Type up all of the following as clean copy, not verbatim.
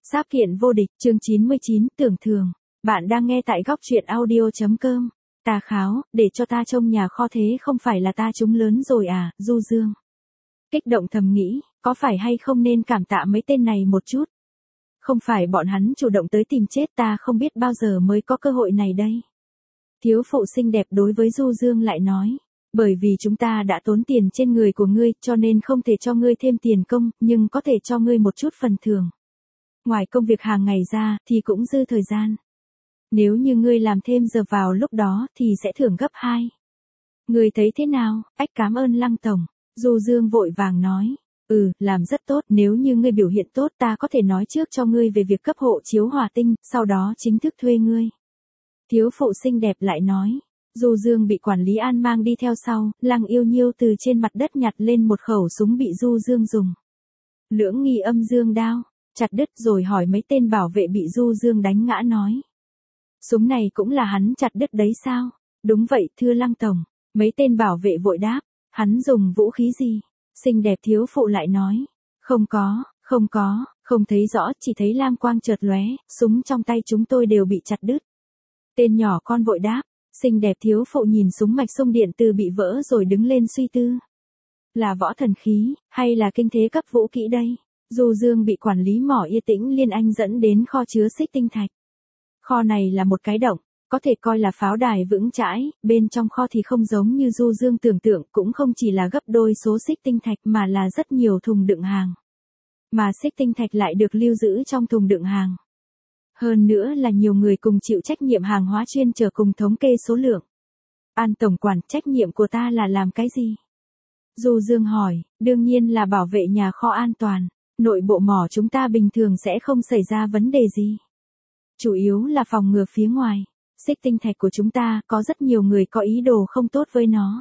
Sáp kiện vô địch, chương 99, tưởng thường. Bạn đang nghe tại góc truyện audio.com. Tà Kháo, để cho ta trông nhà kho thế không phải là ta trúng lớn rồi à, Du Dương. Kích động thầm nghĩ, có phải hay không nên cảm tạ mấy tên này một chút. Không phải bọn hắn chủ động tới tìm chết, ta không biết bao giờ mới có cơ hội này đây. Thiếu phụ xinh đẹp đối với Du Dương lại nói, bởi vì chúng ta đã tốn tiền trên người của ngươi cho nên không thể cho ngươi thêm tiền công, nhưng có thể cho ngươi một chút phần thưởng. Ngoài công việc hàng ngày ra thì cũng dư thời gian. Nếu như ngươi làm thêm giờ vào lúc đó thì sẽ thưởng gấp 2. Ngươi thấy thế nào? Ách, cảm ơn Lăng tổng. Du Dương vội vàng nói, làm rất tốt, nếu như ngươi biểu hiện tốt ta có thể nói trước cho ngươi về việc cấp hộ chiếu hỏa tinh, sau đó chính thức thuê ngươi. Thiếu phụ xinh đẹp lại nói. Du Dương bị quản lý An mang đi theo sau, Lăng Yêu Nhiêu từ trên mặt đất nhặt lên một khẩu súng bị Du Dương dùng. Lưỡng nghi âm dương đao, chặt đứt rồi hỏi mấy tên bảo vệ bị Du Dương đánh ngã nói. Súng này cũng là hắn chặt đứt đấy sao? Đúng vậy thưa Lăng tổng. Mấy tên bảo vệ vội đáp, hắn dùng vũ khí gì? Xinh đẹp thiếu phụ lại nói, không có, không thấy rõ, chỉ thấy lam quang chợt lóe, súng trong tay chúng tôi đều bị chặt đứt. Tên nhỏ con vội đáp. Xinh đẹp thiếu phụ nhìn súng mạch sung điện từ bị vỡ rồi đứng lên suy tư. Là võ thần khí, hay là kinh thế cấp vũ kỹ đây? Du Dương bị quản lý mỏ Yên Tĩnh Liên Anh dẫn đến kho chứa xích tinh thạch. Kho này là một cái động, có thể coi là pháo đài vững chãi, bên trong kho thì không giống như Du Dương tưởng tượng, cũng không chỉ là gấp đôi số xích tinh thạch mà là rất nhiều thùng đựng hàng. Mà xích tinh thạch lại được lưu giữ trong thùng đựng hàng. Hơn nữa là nhiều người cùng chịu trách nhiệm hàng hóa chuyên chở cùng thống kê số lượng. An tổng quản, trách nhiệm của ta là làm cái gì? Du Dương hỏi, đương nhiên là bảo vệ nhà kho an toàn. Nội bộ mỏ chúng ta bình thường sẽ không xảy ra vấn đề gì. Chủ yếu là phòng ngừa phía ngoài. Xích tinh thạch của chúng ta có rất nhiều người có ý đồ không tốt với nó.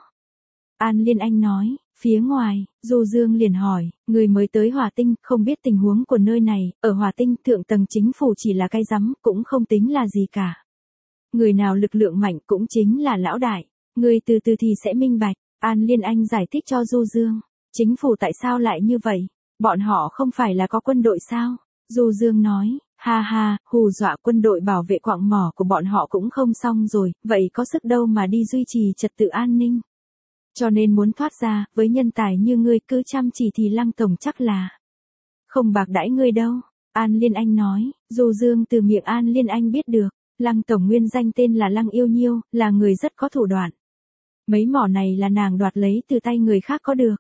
An Liên Anh nói, phía ngoài, Du Dương liền hỏi, người mới tới Hỏa Tinh, không biết tình huống của nơi này, ở Hỏa Tinh thượng tầng chính phủ chỉ là cái rắm, cũng không tính là gì cả. Người nào lực lượng mạnh cũng chính là lão đại, người từ từ thì sẽ minh bạch. An Liên Anh giải thích cho Du Dương, chính phủ tại sao lại như vậy, bọn họ không phải là có quân đội sao? Du Dương nói, ha ha, hù dọa quân đội bảo vệ quặng mỏ của bọn họ cũng không xong rồi, vậy có sức đâu mà đi duy trì trật tự an ninh. Cho nên muốn thoát ra, với nhân tài như ngươi cứ chăm chỉ thì Lăng tổng chắc là không bạc đãi ngươi đâu. An Liên Anh nói, Du Dương từ miệng An Liên Anh biết được, Lăng tổng nguyên danh tên là Lăng Yêu Nhiêu, là người rất có thủ đoạn. Mấy mỏ này là nàng đoạt lấy từ tay người khác có được.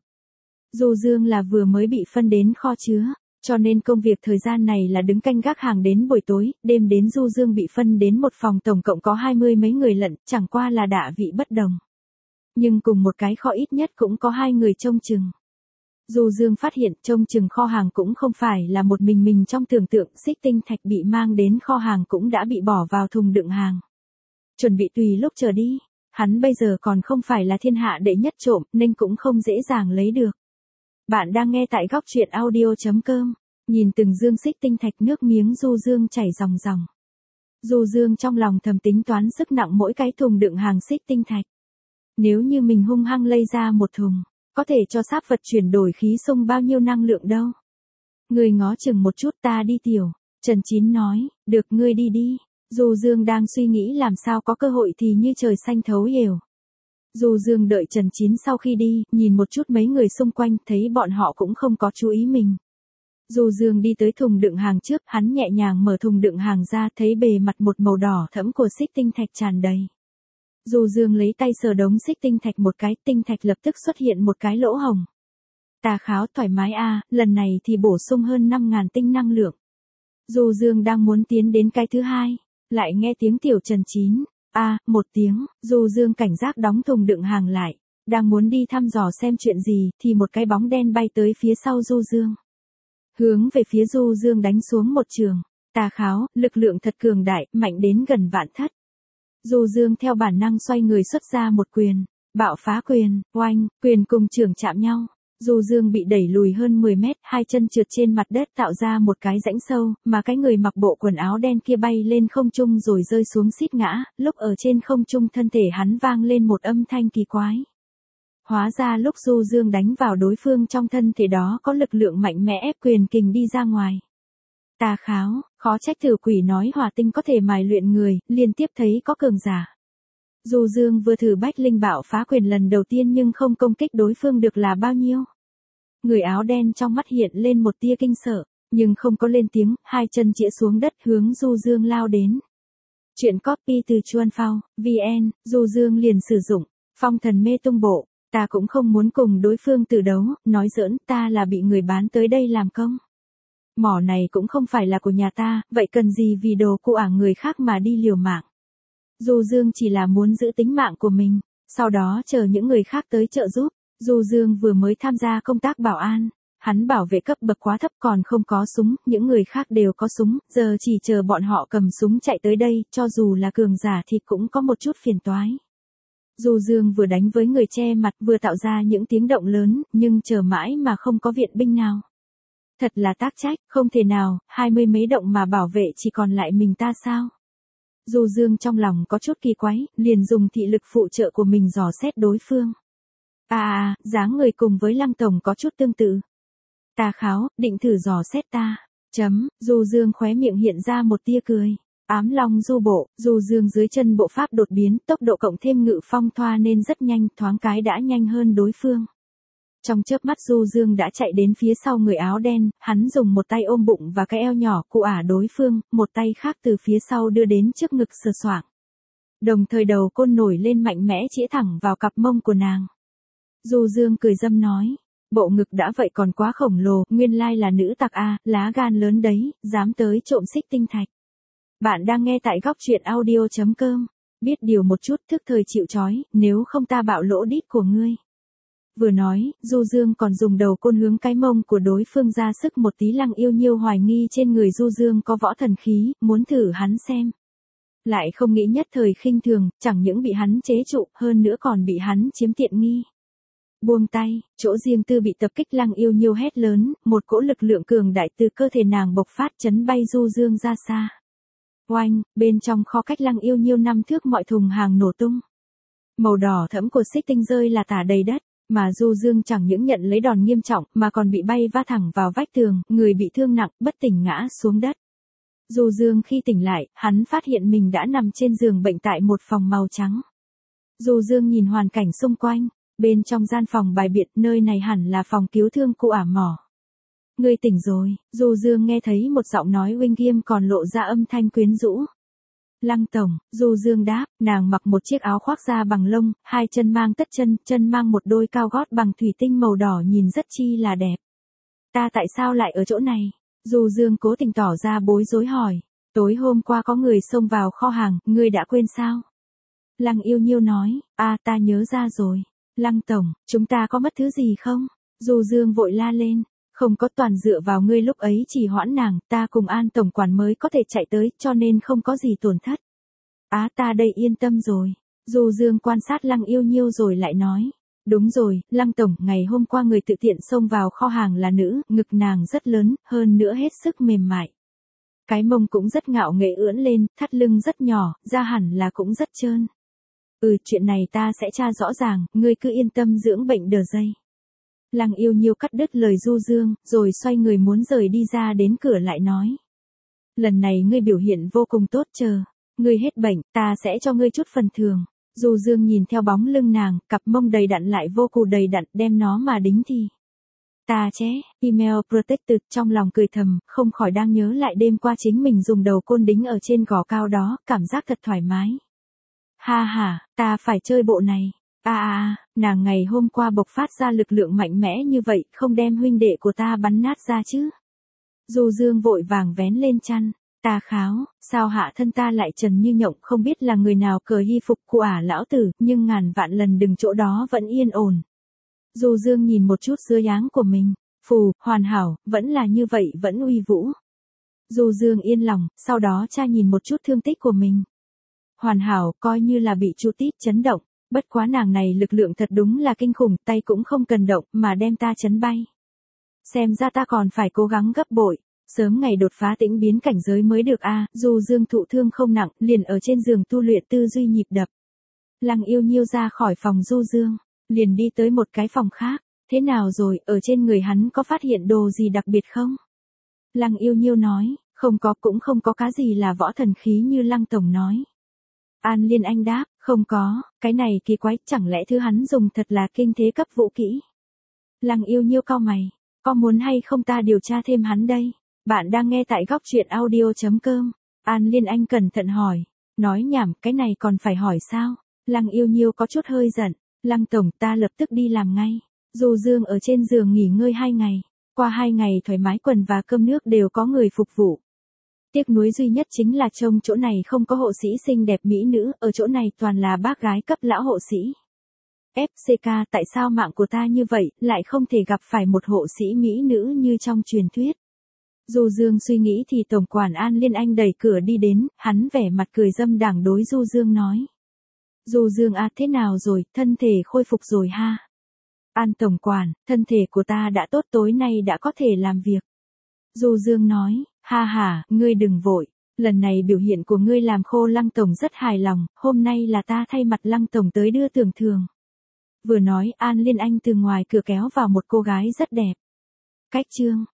Du Dương là vừa mới bị phân đến kho chứa, cho nên công việc thời gian này là đứng canh gác hàng đến buổi tối, đêm đến Du Dương bị phân đến một phòng tổng cộng có 20 mấy người lận, chẳng qua là đả vị bất đồng. Nhưng cùng một cái kho ít nhất cũng có 2 người trông chừng. Du Dương phát hiện trông chừng kho hàng cũng không phải là một mình trong tưởng tượng, xích tinh thạch bị mang đến kho hàng cũng đã bị bỏ vào thùng đựng hàng. Chuẩn bị tùy lúc chờ đi, hắn bây giờ còn không phải là thiên hạ đệ nhất trộm nên cũng không dễ dàng lấy được. Bạn đang nghe tại góc truyện audio.com, nhìn từng dương xích tinh thạch nước miếng Du Dương chảy ròng ròng. Du Dương trong lòng thầm tính toán sức nặng mỗi cái thùng đựng hàng xích tinh thạch. Nếu như mình hung hăng lây ra một thùng, có thể cho sáp vật chuyển đổi khí xung bao nhiêu năng lượng đâu. Người ngó chừng một chút ta đi tiểu, Trần Chín nói, được ngươi đi đi. Du Dương đang suy nghĩ làm sao có cơ hội thì như trời xanh thấu hiểu. Du Dương đợi Trần Chín sau khi đi, nhìn một chút mấy người xung quanh, thấy bọn họ cũng không có chú ý mình. Du Dương đi tới thùng đựng hàng trước, hắn nhẹ nhàng mở thùng đựng hàng ra, thấy bề mặt một màu đỏ thẫm của xích tinh thạch tràn đầy. Du Dương lấy tay sờ đống xích tinh thạch một cái, tinh thạch lập tức xuất hiện một cái lỗ hổng. Tà Kháo thoải mái a, lần này thì bổ sung hơn 5.000 tinh năng lượng. Du Dương đang muốn tiến đến cái thứ hai, lại nghe tiếng tiểu Trần Chín. Một tiếng, Du Dương cảnh giác đóng thùng đựng hàng lại, đang muốn đi thăm dò xem chuyện gì thì một cái bóng đen bay tới phía sau Du Dương. Hướng về phía Du Dương đánh xuống một trường. Tà Kháo, lực lượng thật cường đại, mạnh đến gần vạn thất. Du Dương theo bản năng xoay người xuất ra một quyền, bạo phá quyền, oanh, quyền cùng trường chạm nhau. Du Dương bị đẩy lùi hơn 10 mét, hai chân trượt trên mặt đất tạo ra một cái rãnh sâu, mà cái người mặc bộ quần áo đen kia bay lên không trung rồi rơi xuống xít ngã, lúc ở trên không trung thân thể hắn vang lên một âm thanh kỳ quái. Hóa ra lúc Du Dương đánh vào đối phương trong thân thể đó có lực lượng mạnh mẽ ép quyền kình đi ra ngoài. Tà kháo, khó trách Tử Quỷ nói hỏa tinh có thể mài luyện người, liên tiếp thấy có cường giả. Du Dương vừa thử bách linh bạo phá quyền lần đầu tiên nhưng không công kích đối phương được là bao nhiêu. Người áo đen trong mắt hiện lên một tia kinh sợ, nhưng không có lên tiếng, hai chân chĩa xuống đất hướng Du Dương lao đến. Chuyện copy từ Chuan Phao, VN, Du Dương liền sử dụng, phong thần mê tung bộ, ta cũng không muốn cùng đối phương tử đấu, nói giỡn, ta là bị người bán tới đây làm công. Mỏ này cũng không phải là của nhà ta, vậy cần gì vì đồ của người khác mà đi liều mạng. Du Dương chỉ là muốn giữ tính mạng của mình, sau đó chờ những người khác tới trợ giúp. Du Dương vừa mới tham gia công tác bảo an, hắn bảo vệ cấp bậc quá thấp còn không có súng, những người khác đều có súng, giờ chỉ chờ bọn họ cầm súng chạy tới đây, cho dù là cường giả thì cũng có một chút phiền toái. Du Dương vừa đánh với người che mặt vừa tạo ra những tiếng động lớn, nhưng chờ mãi mà không có viện binh nào. Thật là tác trách, không thể nào, 20 mấy động mà bảo vệ chỉ còn lại mình ta sao? Du Dương trong lòng có chút kỳ quái, liền dùng thị lực phụ trợ của mình dò xét đối phương. Dáng người cùng với Lăng Tổng có chút tương tự. Tà kháo, định thử dò xét ta. Du Dương khóe miệng hiện ra một tia cười. Ám long du bộ, Du Dương dưới chân bộ pháp đột biến, tốc độ cộng thêm ngự phong thoa nên rất nhanh, thoáng cái đã nhanh hơn đối phương. Trong chớp mắt Du Dương đã chạy đến phía sau người áo đen, hắn dùng một tay ôm bụng và cái eo nhỏ cụ đối phương, một tay khác từ phía sau đưa đến trước ngực sờ soạng. Đồng thời đầu côn nổi lên mạnh mẽ chĩa thẳng vào cặp mông của nàng. Du Dương cười dâm nói, bộ ngực đã vậy còn quá khổng lồ, nguyên lai là nữ tặc lá gan lớn đấy, dám tới trộm xích tinh thạch. Bạn đang nghe tại góc truyện audio.com, biết điều một chút thức thời chịu trói, nếu không ta bạo lỗ đít của ngươi. Vừa nói, Du Dương còn dùng đầu côn hướng cái mông của đối phương ra sức một tí. Lăng Yêu Nhiêu hoài nghi trên người Du Dương có võ thần khí, muốn thử hắn xem. Lại không nghĩ nhất thời khinh thường, chẳng những bị hắn chế trụ, hơn nữa còn bị hắn chiếm tiện nghi. Buông tay, chỗ riêng tư bị tập kích. Lăng Yêu Nhiêu hét lớn, một cỗ lực lượng cường đại từ cơ thể nàng bộc phát chấn bay Du Dương ra xa. Oanh, bên trong kho cách Lăng Yêu Nhiêu 5 thước mọi thùng hàng nổ tung. Màu đỏ thẫm của xích tinh rơi là tả đầy đất, mà Du Dương chẳng những nhận lấy đòn nghiêm trọng mà còn bị bay va thẳng vào vách tường, người bị thương nặng, bất tỉnh ngã xuống đất. Du Dương khi tỉnh lại, hắn phát hiện mình đã nằm trên giường bệnh tại một phòng màu trắng. Du Dương nhìn hoàn cảnh xung quanh, bên trong gian phòng bài biện, nơi này hẳn là phòng cứu thương cụ mỏ. Ngươi tỉnh rồi, Du Dương nghe thấy một giọng nói uy nghiêm còn lộ ra âm thanh quyến rũ. Lăng Tổng, Du Dương đáp, nàng mặc một chiếc áo khoác da bằng lông, hai chân mang tất chân, chân mang một đôi cao gót bằng thủy tinh màu đỏ nhìn rất chi là đẹp. Ta tại sao lại ở chỗ này? Du Dương cố tình tỏ ra bối rối hỏi. Tối hôm qua có người xông vào kho hàng, ngươi đã quên sao? Lăng Yêu Nhiêu nói, ta nhớ ra rồi. Lăng Tổng, chúng ta có mất thứ gì không? Du Dương vội la lên. Không có, toàn dựa vào ngươi lúc ấy chỉ hoãn nàng, ta cùng An Tổng quản mới có thể chạy tới, cho nên không có gì tổn thất. Ta đây yên tâm rồi. Du Dương quan sát Lăng Yêu Nhiêu rồi lại nói. Đúng rồi, Lăng Tổng, ngày hôm qua người tự tiện xông vào kho hàng là nữ, ngực nàng rất lớn, hơn nữa hết sức mềm mại. Cái mông cũng rất ngạo nghễ ưỡn lên, thắt lưng rất nhỏ, da hẳn là cũng rất trơn. Chuyện này ta sẽ tra rõ ràng, ngươi cứ yên tâm dưỡng bệnh đờ dây. Lăng Yêu Nhiêu cắt đứt lời Du Dương, rồi xoay người muốn rời đi ra đến cửa lại nói. Lần này ngươi biểu hiện vô cùng tốt, chờ. Ngươi hết bệnh, ta sẽ cho ngươi chút phần thưởng. Du Dương nhìn theo bóng lưng nàng, cặp mông đầy đặn lại vô cùng đầy đặn, đem nó mà đính thì. Ta email protected, trong lòng cười thầm, không khỏi đang nhớ lại đêm qua chính mình dùng đầu côn đính ở trên gò cao đó, cảm giác thật thoải mái. Ta phải chơi bộ này. Nàng ngày hôm qua bộc phát ra lực lượng mạnh mẽ như vậy, không đem huynh đệ của ta bắn nát ra chứ. Du Dương vội vàng vén lên chăn. Ta kháo, sao hạ thân ta lại trần như nhộng, không biết là người nào cờ y phục của lão tử, nhưng ngàn vạn lần đừng chỗ đó vẫn yên ổn. Du Dương nhìn một chút dưới áng của mình, hoàn hảo, vẫn là như vậy, vẫn uy vũ. Du Dương yên lòng, sau đó tra nhìn một chút thương tích của mình. Hoàn hảo, coi như là bị chu tít chấn động, bất quá nàng này lực lượng thật đúng là kinh khủng, tay cũng không cần động, mà đem ta chấn bay. Xem ra ta còn phải cố gắng gấp bội, sớm ngày đột phá tĩnh biến cảnh giới mới được Du Dương thụ thương không nặng, liền ở trên giường tu luyện tư duy nhịp đập. Lăng Yêu Nhiêu ra khỏi phòng Du Dương, liền đi tới một cái phòng khác. Thế nào rồi, ở trên người hắn có phát hiện đồ gì đặc biệt không? Lăng Yêu Nhiêu nói, Không có, cũng không có cái gì là võ thần khí như Lăng tổng nói. An Liên Anh đáp, không có, cái này kỳ quái, chẳng lẽ thứ hắn dùng thật là kinh thế cấp vũ kỹ. Lăng Yêu Nhiêu cau mày, có muốn hay không ta điều tra thêm hắn đây? Bạn đang nghe tại góc truyện audio.com. An Liên Anh cẩn thận hỏi, nói nhảm, cái này còn phải hỏi sao? Lăng Yêu Nhiêu có chút hơi giận, Lăng tổng, ta lập tức đi làm ngay. Du Dương ở trên giường nghỉ ngơi 2 ngày, qua 2 ngày thoải mái, quần và cơm nước đều có người phục vụ. Tiếc nuối duy nhất chính là trông chỗ này không có hộ sĩ xinh đẹp mỹ nữ, ở chỗ này toàn là bác gái cấp lão hộ sĩ. FCK, tại sao mạng của ta như vậy, lại không thể gặp phải một hộ sĩ mỹ nữ như trong truyền thuyết? Du Dương suy nghĩ thì tổng quản An Liên Anh đẩy cửa đi đến, hắn vẻ mặt cười dâm đảng đối Du Dương nói. Du Dương à, thế nào rồi, thân thể khôi phục rồi ha? An tổng quản, thân thể của ta đã tốt, tối nay đã có thể làm việc. Du Dương nói, ha ha, ngươi đừng vội, lần này biểu hiện của ngươi làm khô Lăng tổng rất hài lòng, hôm nay là ta thay mặt Lăng tổng tới đưa tưởng thưởng. Vừa nói, An Liên Anh từ ngoài cửa kéo vào một cô gái rất đẹp. Cách chương